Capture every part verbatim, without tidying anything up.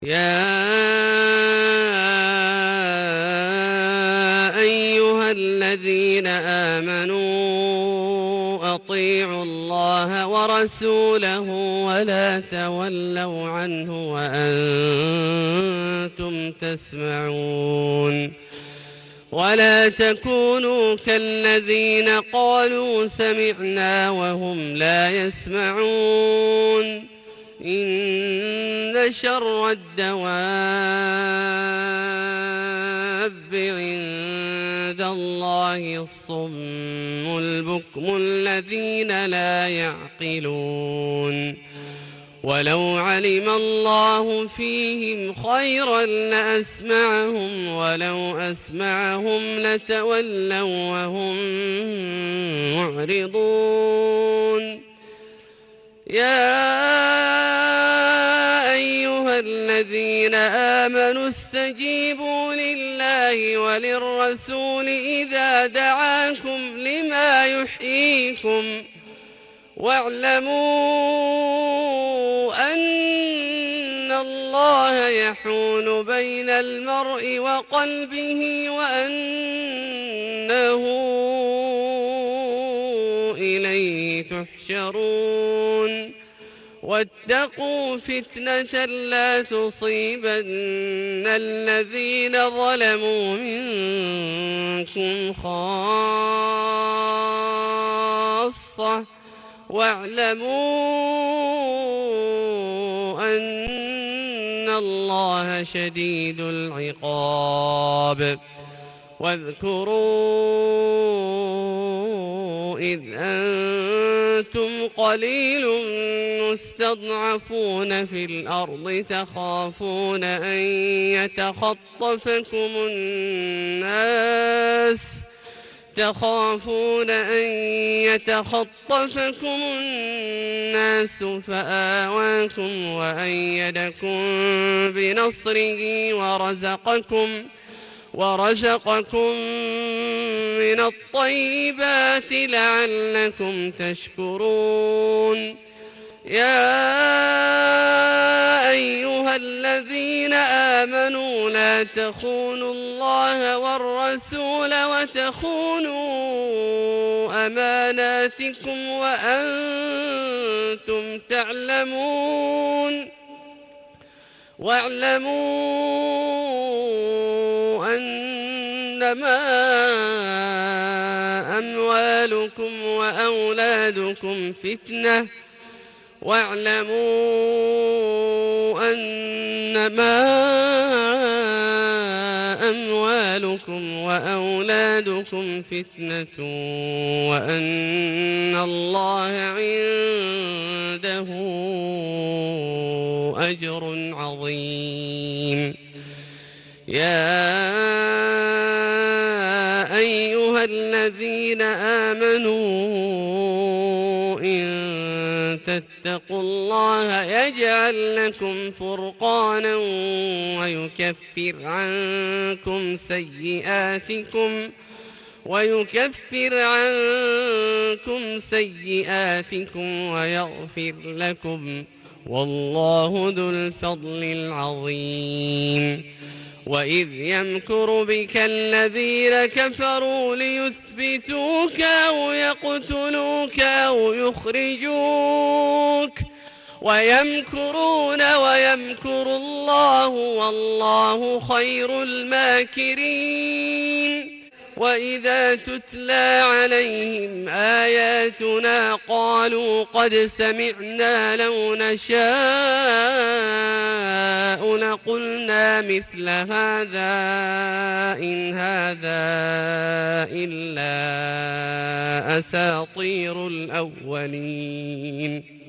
يا أيها الذين آمنوا أطيعوا الله ورسوله ولا تولوا عنه وأنتم تسمعون ولا تكونوا كالذين قالوا سمعنا وهم لا يسمعون إن شر الدواب عند الله الصم البكم الذين لا يعقلون ولو علم الله فيهم خيرا لأسمعهم ولو أسمعهم لتولوا وهم معرضون يا أيها الذين آمنوا استجيبوا لله وللرسول إذا دعاكم لما يحييكم واعلموا أن الله يحول بين المرء وقلبه وأنه إليه تحشرون واتقوا فتنة لا تصيبن الذين ظلموا منكم خاصة واعلموا أن الله شديد العقاب واذكروا إذ أنتم قليل مستضعفون في الأرض تخافون أن يتخطفكم الناس تخافون أن يتخطفكم الناس فآواكم وأيدكم بنصره ورزقكم ورزقكم من الطيبات لعلكم تشكرون يا أيها الذين آمنوا لا تخونوا الله والرسول وتخونوا أماناتكم وأنتم تعلمون واعلموا أنما أموالكم وأولادكم فتنة واعلموا أنما أموالكم وأولادكم فتنة وأن الله عنده أجر عظيم يا أيها الذين آمنوا إن تتقوا الله يجعل لكم فرقانا ويكفر عنكم سيئاتكم ويكفر عنكم سيئاتكم ويغفر لكم والله ذو الفضل العظيم وإذ يمكر بك الذين كفروا ليثبتوك أو يقتلوك أو يخرجوك ويمكرون ويمكر الله والله خير الماكرين وإذا تتلى عليهم آياتنا قالوا قد سمعنا لو نشاء لقلنا مثل هذا إن هذا إلا أساطير الأولين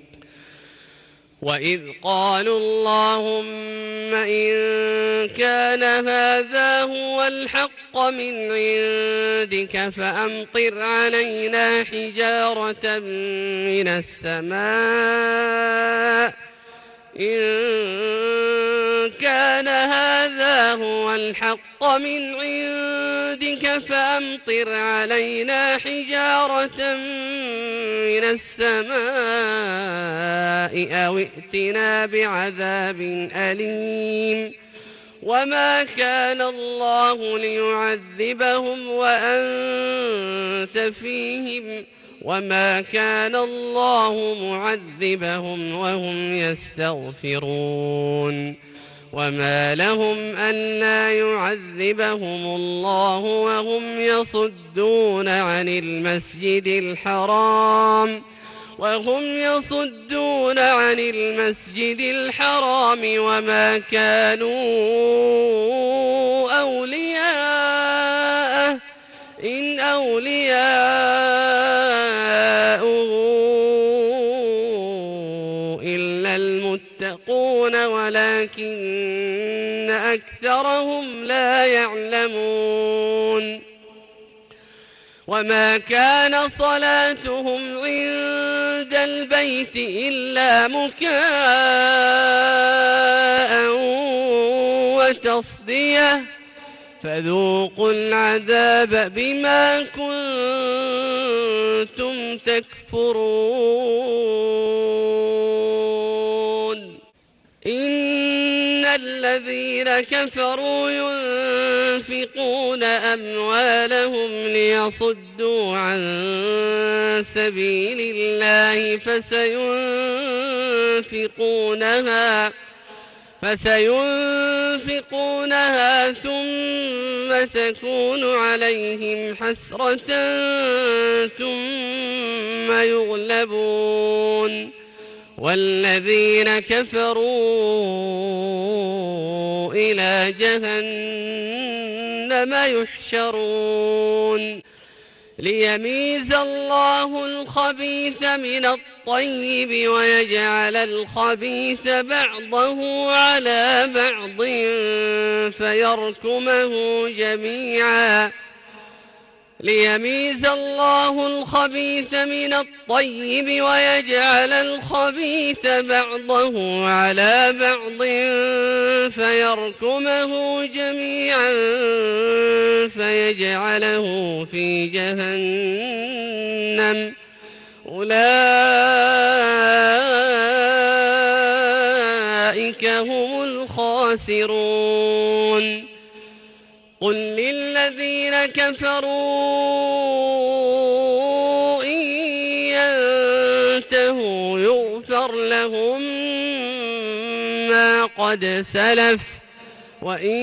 وإذ قالوا اللهم إن كان هذا هو الحق من عندك فأمطر علينا حجارة من السماء إن كان هذا هو الحق من عندك فأمطر علينا حجارة من السماء أو ائتنا بعذاب أليم وما كان الله ليعذبهم وأنت فيهم وما كان الله معذبهم وهم يستغفرون وما لهم ألا يعذبهم الله وهم يصدون عن المسجد الحرام وهم يصدون عن المسجد الحرام وما كانوا أولياءه إن أولياؤه إلا المتقون ولكن أكثرهم لا يعلمون وما كان صلاتهم عند البيت إلا مكاء وتصدية فذوقوا العذاب بما كنتم تكفرون إن الذين كفروا ينفقون أموالهم ليصدوا عن سبيل الله فسينفقونها فسينفقونها ثم تكون عليهم حسرة ثم يغلبون والذين كفروا إلى جهنم يحشرون ليميز الله الخبيث من الطيب ويجعل الخبيث بعضه على بعض فيركمه جميعا ليميز الله الخبيث من الطيب ويجعل الخبيث بعضه على بعض فيركمه جميعا فيجعله في جهنم أولئك هم الخاسرون قل للذين كفروا إن ينتهوا يغفر لهم ما قد سلف وإن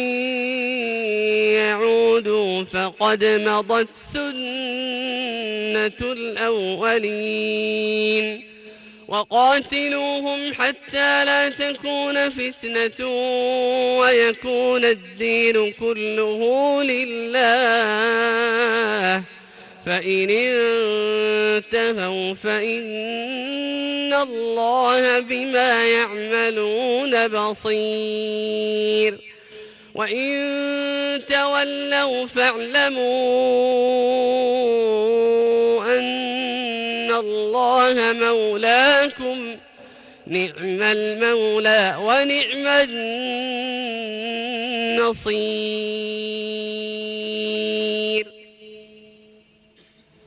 يعودوا فقد مضت سنة الأولين وقاتلوهم حتى لا تكون فتنة ويكون الدين كله لله فإن انتهوا فإن الله بما يعملون بصير وإن تولوا فاعلموا أن الله مولاكم نعم المولى ونعم النصير.